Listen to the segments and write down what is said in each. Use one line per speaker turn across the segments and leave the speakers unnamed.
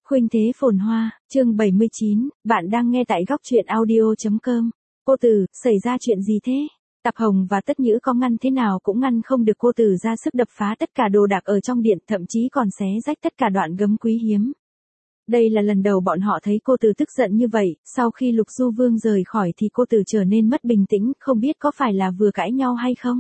Khuynh thế phồn hoa, chương 79, bạn đang nghe tại góc truyện audio.com. Cô Từ, xảy ra chuyện gì thế? Tạp Hồng và Tất Nhữ có ngăn thế nào cũng ngăn không được cô Từ ra sức đập phá tất cả đồ đạc ở trong điện, thậm chí còn xé rách tất cả đoạn gấm quý hiếm. Đây là lần đầu bọn họ thấy cô Từ tức giận như vậy, sau khi Lục Du Vương rời khỏi thì cô Từ trở nên mất bình tĩnh, không biết có phải là vừa cãi nhau hay không.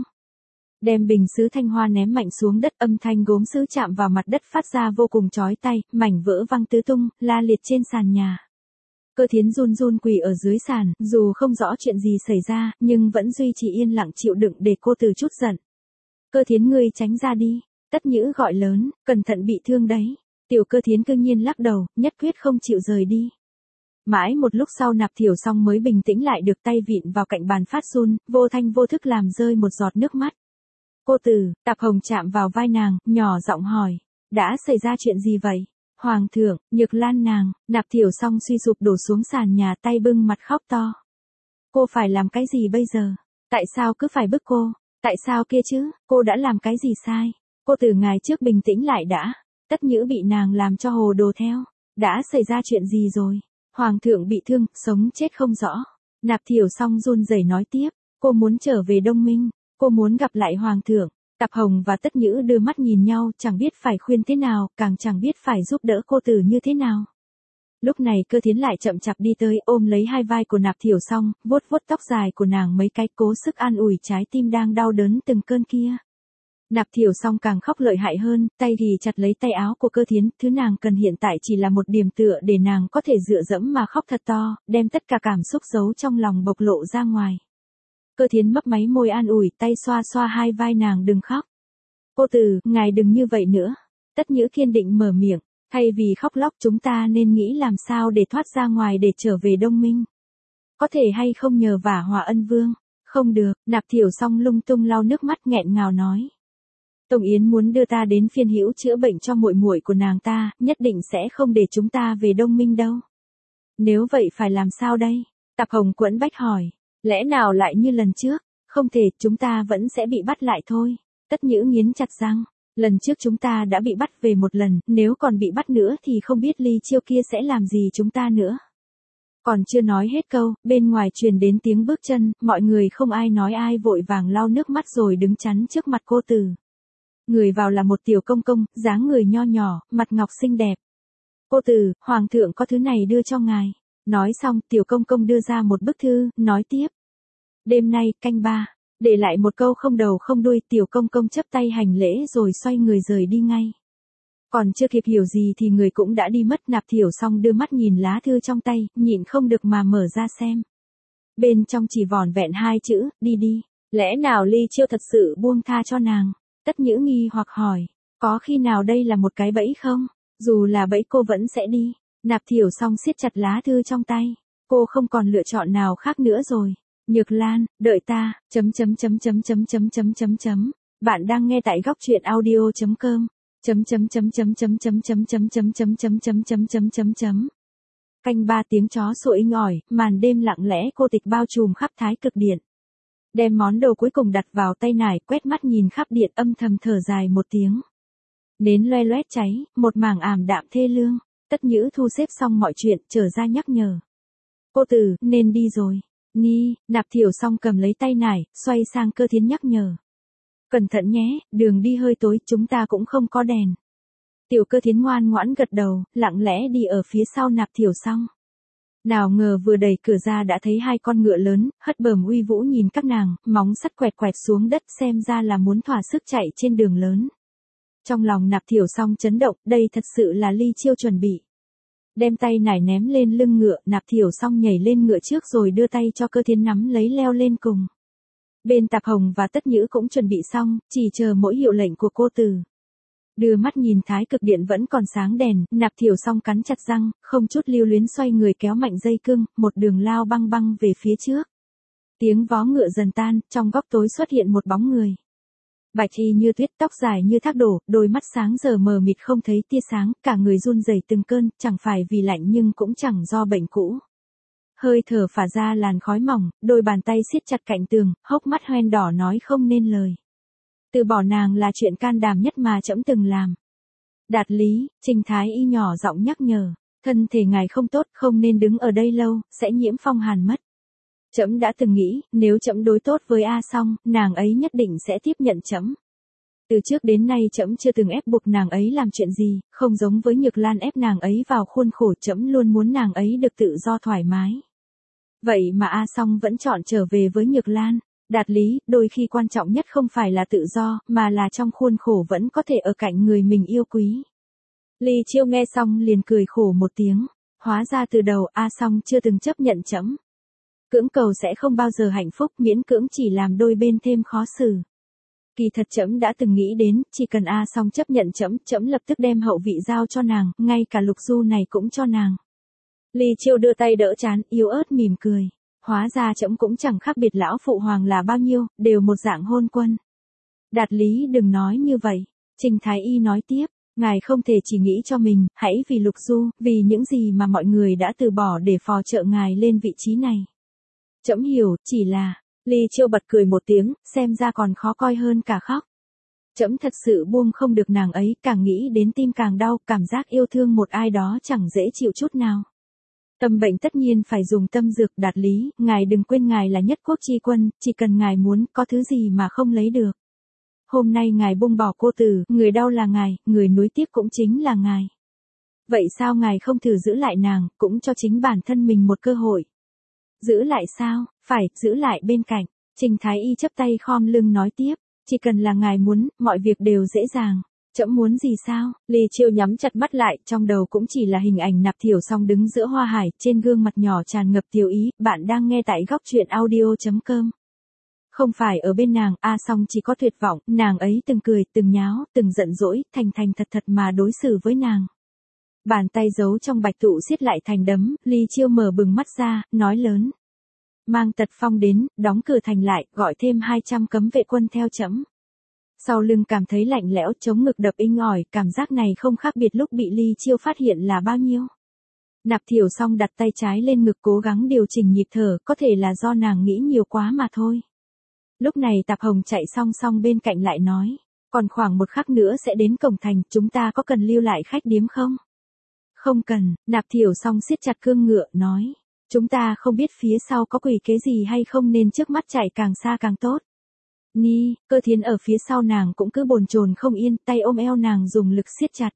Đem bình sứ thanh hoa ném mạnh xuống đất, âm thanh gốm sứ chạm vào mặt đất phát ra vô cùng chói tai, mảnh vỡ văng tứ tung, la liệt trên sàn nhà. Cơ Thiến run run quỳ ở dưới sàn, dù không rõ chuyện gì xảy ra, nhưng vẫn duy trì yên lặng chịu đựng để cô Từ chút giận. Cơ Thiến, ngươi tránh ra đi. Tất Nhữ gọi lớn, cẩn thận bị thương đấy. Tiểu Cơ Thiến cương nhiên lắc đầu, nhất quyết không chịu rời đi. Mãi một lúc sau Nạp Thiểu Song mới bình tĩnh lại được, tay vịn vào cạnh bàn phát run, vô thanh vô thức làm rơi một giọt nước mắt. Cô Từ, Tạp Hồng chạm vào vai nàng, nhỏ giọng hỏi, đã xảy ra chuyện gì vậy? Hoàng thượng, Nhược Lan nàng. Nạp Thiểu Song suy sụp đổ xuống sàn nhà, tay bưng mặt khóc to. Cô phải làm cái gì bây giờ? Tại sao cứ phải bức cô? Tại sao kia chứ? Cô đã làm cái gì sai? Cô Từ, ngày trước bình tĩnh lại đã. Tất Nhữ bị nàng làm cho hồ đồ theo. Đã xảy ra chuyện gì rồi? Hoàng thượng bị thương, sống chết không rõ. Nạp Thiểu Song run rẩy nói tiếp, cô muốn trở về Đông Minh. Cô muốn gặp lại Hoàng thượng. Tạp Hồng và Tất Nhữ đưa mắt nhìn nhau, chẳng biết phải khuyên thế nào, càng chẳng biết phải giúp đỡ cô Từ như thế nào. Lúc này Cơ Thiến lại chậm chạp đi tới, ôm lấy hai vai của Nạp Thiểu Song, vuốt vuốt tóc dài của nàng mấy cái, cố sức an ủi trái tim đang đau đớn từng cơn kia. Nạp Thiểu Song càng khóc lợi hại hơn, tay ghì chặt lấy tay áo của Cơ Thiến, thứ nàng cần hiện tại chỉ là một điểm tựa để nàng có thể dựa dẫm mà khóc thật to, đem tất cả cảm xúc giấu trong lòng bộc lộ ra ngoài. Cơ Thiến mấp máy môi an ủi, tay xoa xoa hai vai nàng, đừng khóc. Cô Từ, ngài đừng như vậy nữa. Tất Nhữ kiên định mở miệng, thay vì khóc lóc chúng ta nên nghĩ làm sao để thoát ra ngoài để trở về Đông Minh. Có thể hay không nhờ vả Hòa Ân Vương? Không được. Nạp Thiểu Song lung tung lau nước mắt nghẹn ngào nói. Tông Yến muốn đưa ta đến Phiên Hữu chữa bệnh cho muội muội của nàng ta, nhất định sẽ không để chúng ta về Đông Minh đâu. Nếu vậy phải làm sao đây? Tạp Hồng quẫn bách hỏi. Lẽ nào lại như lần trước? Không thể, chúng ta vẫn sẽ bị bắt lại thôi. Tất Nhữ nghiến chặt răng. Lần trước chúng ta đã bị bắt về một lần, nếu còn bị bắt nữa thì không biết Ly Chiêu kia sẽ làm gì chúng ta nữa. Còn chưa nói hết câu, bên ngoài truyền đến tiếng bước chân, mọi người không ai nói ai vội vàng lau nước mắt rồi đứng chắn trước mặt cô Từ. Người vào là một tiểu công công, dáng người nho nhỏ, mặt ngọc xinh đẹp. Cô Từ, Hoàng thượng có thứ này đưa cho ngài. Nói xong, tiểu công công đưa ra một bức thư, nói tiếp. Đêm nay, canh 3, để lại một câu không đầu không đuôi, tiểu công công chấp tay hành lễ rồi xoay người rời đi ngay. Còn chưa kịp hiểu gì thì người cũng đã đi mất. Nạp Thiểu Song đưa mắt nhìn lá thư trong tay, nhịn không được mà mở ra xem. Bên trong chỉ vỏn vẹn hai chữ, đi đi. Lẽ nào Ly Chiêu thật sự buông tha cho nàng? Tất Nhữ nghi hoặc hỏi, có khi nào đây là một cái bẫy không? Dù là bẫy cô vẫn sẽ đi. Nạp Thiểu Song siết chặt lá thư trong tay. Cô không còn lựa chọn nào khác nữa rồi. Nhược Lan, đợi ta, Bạn đang nghe tại góc truyện audio.com. Canh 3, tiếng chó sủa inh ỏi, màn đêm lặng lẽ cô tịch bao trùm khắp Thái Cực Điện. Đem món đồ cuối cùng đặt vào tay nải, quét mắt nhìn khắp điện, âm thầm thở dài một tiếng. Nến loe loét cháy, một mảng ảm đạm thê lương. Tất Nhữ thu xếp xong mọi chuyện, trở ra nhắc nhở. Cô Từ, nên đi rồi. Ni, Nạp Thiểu Song cầm lấy tay nải, xoay sang Cơ Thiến nhắc nhở. Cẩn thận nhé, đường đi hơi tối, chúng ta cũng không có đèn. Tiểu Cơ Thiến ngoan ngoãn gật đầu, lặng lẽ đi ở phía sau Nạp Thiểu Song. Nào ngờ vừa đẩy cửa ra đã thấy hai con ngựa lớn, hất bờm uy vũ nhìn các nàng, móng sắt quẹt quẹt xuống đất, xem ra là muốn thỏa sức chạy trên đường lớn. Trong lòng Nạp Thiểu Song chấn động, đây thật sự là Ly Chiêu chuẩn bị. Đem tay nải ném lên lưng ngựa, Nạp Thiểu Song nhảy lên ngựa trước rồi đưa tay cho Cơ Thiến nắm lấy leo lên cùng. Bên Tạp Hồng và Tất Nhữ cũng chuẩn bị xong, chỉ chờ mỗi hiệu lệnh của cô Từ. Đưa mắt nhìn Thái Cực Điện vẫn còn sáng đèn, Nạp Thiểu Song cắn chặt răng, không chút lưu luyến xoay người kéo mạnh dây cương, một đường lao băng băng về phía trước. Tiếng vó ngựa dần tan, trong góc tối xuất hiện một bóng người. Bạch y như tuyết, tóc dài như thác đổ, đôi mắt sáng giờ mờ mịt không thấy tia sáng, cả người run rẩy từng cơn, chẳng phải vì lạnh nhưng cũng chẳng do bệnh cũ. Hơi thở phả ra làn khói mỏng, đôi bàn tay siết chặt cạnh tường, hốc mắt hoen đỏ nói không nên lời. Từ bỏ nàng là chuyện can đảm nhất mà trẫm từng làm. Đạt lý, Trình Thái Y nhỏ giọng nhắc nhở, thân thể ngài không tốt, không nên đứng ở đây lâu, sẽ nhiễm phong hàn mất. Trẫm đã từng nghĩ, nếu trẫm đối tốt với A Song, nàng ấy nhất định sẽ tiếp nhận trẫm. Từ trước đến nay trẫm chưa từng ép buộc nàng ấy làm chuyện gì, không giống với Nhược Lan ép nàng ấy vào khuôn khổ, trẫm luôn muốn nàng ấy được tự do thoải mái. Vậy mà A Song vẫn chọn trở về với Nhược Lan. Đạt lý, đôi khi quan trọng nhất không phải là tự do, mà là trong khuôn khổ vẫn có thể ở cạnh người mình yêu quý. Ly Chiêu nghe xong liền cười khổ một tiếng. Hóa ra từ đầu A Song chưa từng chấp nhận trẫm. Cưỡng cầu sẽ không bao giờ hạnh phúc, miễn cưỡng chỉ làm đôi bên thêm khó xử. Kỳ thật trẫm đã từng nghĩ đến, chỉ cần A Song chấp nhận trẫm, trẫm lập tức đem hậu vị giao cho nàng, ngay cả Lục Du này cũng cho nàng. Ly Chiêu đưa tay đỡ trán, yếu ớt mỉm cười. Hóa ra trẫm cũng chẳng khác biệt lão phụ hoàng là bao nhiêu, đều một dạng hôn quân. Đạt lý đừng nói như vậy. Trình Thái Y nói tiếp, ngài không thể chỉ nghĩ cho mình, hãy vì Lục Du, vì những gì mà mọi người đã từ bỏ để phò trợ ngài lên vị trí này. Trẫm hiểu, chỉ là, Ly Chiêu bật cười một tiếng, xem ra còn khó coi hơn cả khóc. Trẫm thật sự buông không được nàng ấy, càng nghĩ đến tim càng đau, cảm giác yêu thương một ai đó chẳng dễ chịu chút nào. Tâm bệnh tất nhiên phải dùng tâm dược. Đạt lý, ngài đừng quên ngài là nhất quốc chi quân, chỉ cần ngài muốn, có thứ gì mà không lấy được. Hôm nay ngài buông bỏ cô tử, người đau là ngài, người nối tiếp cũng chính là ngài. Vậy sao ngài không thử giữ lại nàng, cũng cho chính bản thân mình một cơ hội? Giữ lại sao? Phải, giữ lại bên cạnh. Trình Thái Y chắp tay khom lưng nói tiếp, chỉ cần là ngài muốn, mọi việc đều dễ dàng. Trẫm muốn gì sao? Ly Chiêu nhắm chặt mắt lại, trong đầu cũng chỉ là hình ảnh Nạp Thiểu Song đứng giữa hoa hải, trên gương mặt nhỏ tràn ngập tiểu ý. Bạn đang nghe tại góc truyện audio.com. Không phải ở bên nàng, A Song chỉ có tuyệt vọng, nàng ấy từng cười, từng nháo, từng giận dỗi, thành thành thật thật mà đối xử với nàng. Bàn tay giấu trong bạch tụ siết lại thành đấm, Ly Chiêu mở bừng mắt ra, nói lớn. Mang Tật Phong đến, đóng cửa thành lại, gọi thêm 200 cấm vệ quân theo trẫm. Sau lưng cảm thấy lạnh lẽo, chống ngực đập inh ỏi, cảm giác này không khác biệt lúc bị Ly Chiêu phát hiện là bao nhiêu. Nạp Thiểu Song đặt tay trái lên ngực cố gắng điều chỉnh nhịp thở, có thể là do nàng nghĩ nhiều quá mà thôi. Lúc này Tạp Hồng chạy song song bên cạnh lại nói, còn khoảng một khắc nữa sẽ đến cổng thành, chúng ta có cần lưu lại khách điếm không? Không cần. Nạp Thiểu Song siết chặt cương ngựa, nói, chúng ta không biết phía sau có quỷ kế gì hay không nên trước mắt chạy càng xa càng tốt. Ni, Cơ Thiến ở phía sau nàng cũng cứ bồn chồn không yên, tay ôm eo nàng dùng lực siết chặt.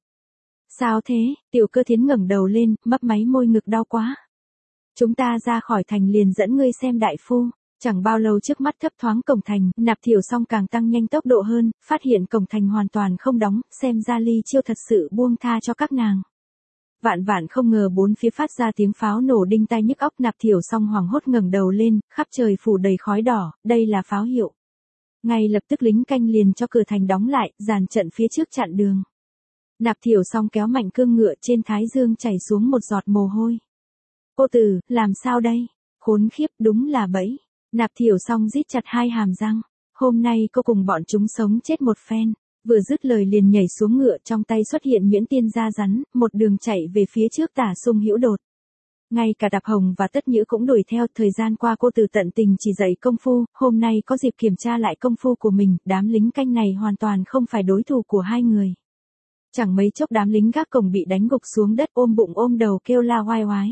Sao thế? Tiểu Cơ Thiến ngẩng đầu lên, mấp máy môi, ngực đau quá. Chúng ta ra khỏi thành liền dẫn ngươi xem đại phu. Chẳng bao lâu trước mắt thấp thoáng cổng thành, Nạp Thiểu Song càng tăng nhanh tốc độ hơn, phát hiện cổng thành hoàn toàn không đóng, xem ra Ly Chiêu thật sự buông tha cho các nàng. Vạn vạn không ngờ bốn phía phát ra tiếng pháo nổ đinh tai nhức óc. Nạp Thiểu Song hoảng hốt ngẩng đầu lên, khắp trời phủ đầy khói đỏ, đây là pháo hiệu. Ngay lập tức lính canh liền cho cửa thành đóng lại, dàn trận phía trước chặn đường. Nạp Thiểu Song kéo mạnh cương ngựa, trên thái dương chảy xuống một giọt mồ hôi. Cô tử, làm sao đây? Khốn khiếp, đúng là bẫy. Nạp Thiểu Song rít chặt hai hàm răng. Hôm nay cô cùng bọn chúng sống chết một phen. Vừa dứt lời liền nhảy xuống ngựa, trong tay xuất hiện nhuyễn tiên da rắn, một đường chạy về phía trước Tả Sung Hữu Đột. Ngay cả Tạp Hồng và Tất Nhữ cũng đuổi theo. Thời gian qua cô từ tận tình chỉ dạy công phu, hôm nay có dịp kiểm tra lại công phu của mình, đám lính canh này hoàn toàn không phải đối thủ của hai người. Chẳng mấy chốc đám lính gác cổng bị đánh gục xuống đất, ôm bụng ôm đầu kêu la oai oái.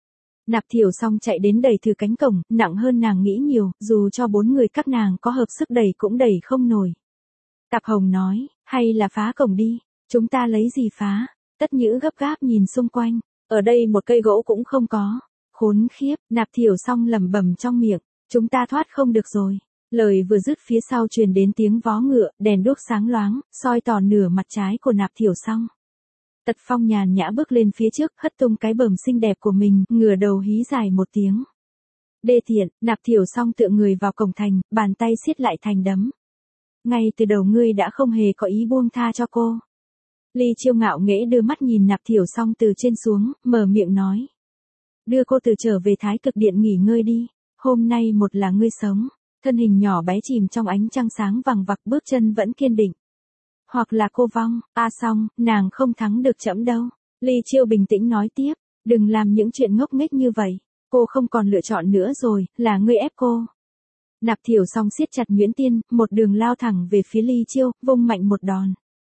Nạp Thiểu Song chạy đến đẩy thử cánh cổng, nặng hơn nàng nghĩ nhiều, dù cho 4 người các nàng có hợp sức đẩy cũng đẩy không nổi. Tạp Hồng nói, hay là phá cổng đi, chúng ta lấy gì phá? Tất Nhữ gấp gáp nhìn xung quanh, ở đây một cây gỗ cũng không có. Khốn khiếp, Nạp Thiểu Song lẩm bẩm trong miệng, chúng ta thoát không được rồi. Lời vừa dứt phía sau truyền đến tiếng vó ngựa, đèn đuốc sáng loáng, soi tỏ nửa mặt trái của Nạp Thiểu Song. Tật Phong nhàn nhã bước lên phía trước, hất tung cái bờm xinh đẹp của mình, ngửa đầu hí dài một tiếng. Đê tiện. Nạp Thiểu Song tựa người vào cổng thành, bàn tay siết lại thành đấm. Ngay từ đầu ngươi đã không hề có ý buông tha cho cô. Ly Chiêu ngạo nghễ đưa mắt nhìn Nạp Thiểu Song từ trên xuống, mở miệng nói. Đưa cô từ trở về Thái Cực Điện nghỉ ngơi đi, hôm nay một là ngươi sống. Thân hình nhỏ bé chìm trong ánh trăng sáng vằng vặc, bước chân vẫn kiên định. Hoặc là cô vong, A Song, nàng không thắng được trẫm đâu. Ly Chiêu bình tĩnh nói tiếp, đừng làm những chuyện ngốc nghếch như vậy, cô không còn lựa chọn nữa rồi, là ngươi ép cô. Nạp Thiểu Song siết chặt nhuyễn tiên, một đường lao thẳng về phía Ly Chiêu, vung mạnh một đòn.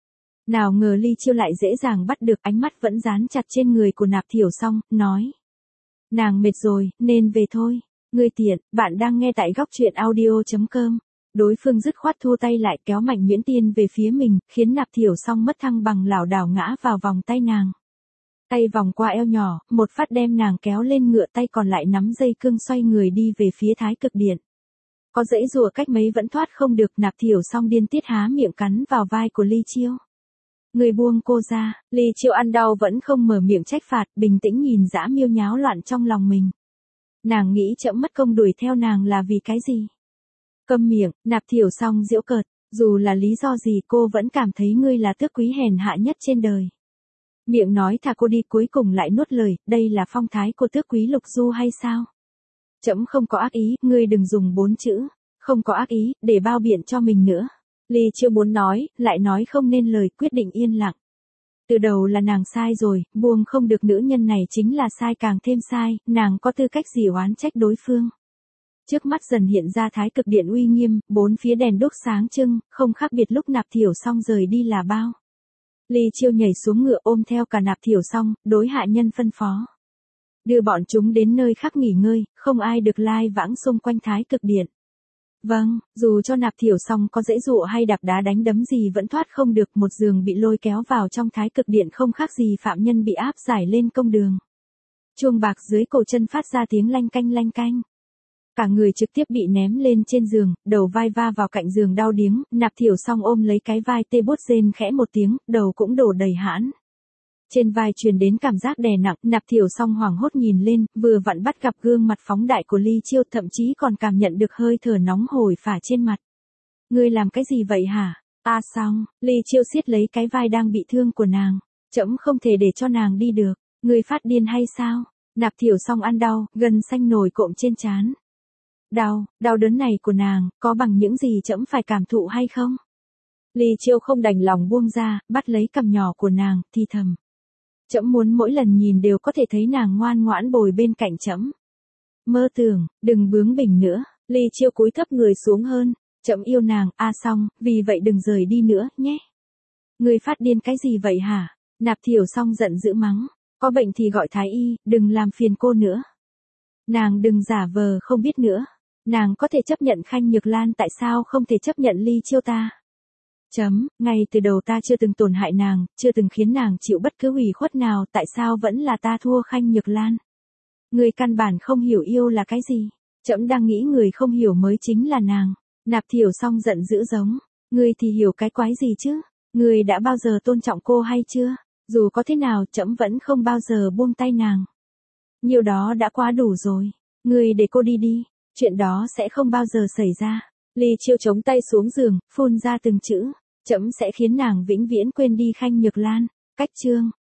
Nào ngờ Ly Chiêu lại dễ dàng bắt được, ánh mắt vẫn dán chặt trên người của Nạp Thiểu Song, nói. Nàng mệt rồi, nên về thôi. Ngươi tiện, bạn đang nghe tại góc truyện audio.com. Đối phương dứt khoát thua tay lại, kéo mạnh Nguyễn Tiên về phía mình, khiến Nạp Thiểu Song mất thăng bằng, lảo đảo ngã vào vòng tay nàng. Tay vòng qua eo nhỏ, một phát đem nàng kéo lên ngựa, tay còn lại nắm dây cương xoay người đi về phía Thái Cực Điện. Có giãy giụa cách mấy vẫn thoát không được, Nạp Thiểu Song điên tiết há miệng cắn vào vai của Ly Chiêu. Người buông cô ra. Ly Chiêu ăn đau vẫn không mở miệng trách phạt, bình tĩnh nhìn Dã Miêu nháo loạn trong lòng mình. Nàng nghĩ trẫm mất công đuổi theo nàng là vì cái gì? Câm miệng. Nạp Thiểu Song giễu cợt, dù là lý do gì cô vẫn cảm thấy ngươi là tước quý hèn hạ nhất trên đời. Miệng nói thả cô đi, cuối cùng lại nuốt lời, đây là phong thái của tước quý Lục Du hay sao? Trẫm không có ác ý, ngươi đừng dùng 4 chữ, không có ác ý, để bao biện cho mình nữa. Ly Chiêu muốn nói, lại nói không nên lời, quyết định yên lặng. Từ đầu là nàng sai rồi, buông không được nữ nhân này chính là sai càng thêm sai, nàng có tư cách gì oán trách đối phương. Trước mắt dần hiện ra Thái Cực Điện uy nghiêm, 4 phía đèn đuốc sáng trưng, không khác biệt lúc Nạp Thiểu Song rời đi là bao. Ly Chiêu nhảy xuống ngựa ôm theo cả Nạp Thiểu Song, đối hạ nhân phân phó. Đưa bọn chúng đến nơi khác nghỉ ngơi, không ai được lai vãng xung quanh Thái Cực Điện. Vâng, dù cho Nạp Thiểu Song có giãy giụa hay đạp đá đánh đấm gì vẫn thoát không được, một giường bị lôi kéo vào trong Thái Cực Điện không khác gì phạm nhân bị áp giải lên công đường. Chuông bạc dưới cổ chân phát ra tiếng lanh canh lanh canh. Cả người trực tiếp bị ném lên trên giường, đầu vai va vào cạnh giường đau điếng, Nạp Thiểu Song ôm lấy cái vai tê bút rên khẽ một tiếng, đầu cũng đổ đầy hãn. Trên vai truyền đến cảm giác đè nặng, Nạp Thiểu Song hoảng hốt nhìn lên, vừa vặn bắt gặp gương mặt phóng đại của Ly Chiêu, thậm chí còn cảm nhận được hơi thở nóng hổi phả trên mặt. Ngươi làm cái gì vậy hả? Xong, Ly Chiêu siết lấy cái vai đang bị thương của nàng. Trẫm không thể để cho nàng đi được. Ngươi phát điên hay sao? Nạp Thiểu Song ăn đau, gân xanh nổi cộm trên trán. Đau đớn này của nàng, có bằng những gì trẫm phải cảm thụ hay không? Ly Chiêu không đành lòng buông ra, bắt lấy cằm nhỏ của nàng, thì thầm. Trẫm muốn mỗi lần nhìn đều có thể thấy nàng ngoan ngoãn bồi bên cạnh trẫm. Mơ tưởng, đừng bướng bỉnh nữa. Ly Chiêu cúi thấp người xuống hơn. Trẫm yêu nàng, xong, vì vậy đừng rời đi nữa, nhé. Ngươi phát điên cái gì vậy hả? Nạp Thiểu Song giận dữ mắng. Có bệnh thì gọi thái y, đừng làm phiền cô nữa. Nàng đừng giả vờ không biết nữa. Nàng có thể chấp nhận Khanh Nhược Lan, tại sao không thể chấp nhận Ly Chiêu ta? Ngay từ đầu ta chưa từng tổn hại nàng, chưa từng khiến nàng chịu bất cứ ủy khuất nào, tại sao vẫn là ta thua Khanh Nhược Lan? Người căn bản không hiểu yêu là cái gì. Trẫm đang nghĩ người không hiểu mới chính là nàng. Nạp Thiểu Song giận dữ giống. Ngươi thì hiểu cái quái gì chứ? Ngươi đã bao giờ tôn trọng cô hay chưa? Dù có thế nào, trẫm vẫn không bao giờ buông tay nàng. Nhiều đó đã quá đủ rồi. Ngươi để cô đi đi. Chuyện đó sẽ không bao giờ xảy ra. Ly Chiêu chống tay xuống giường, phun ra từng chữ. Trẫm sẽ khiến nàng vĩnh viễn quên đi Khanh Nhược Lan. Cách chương.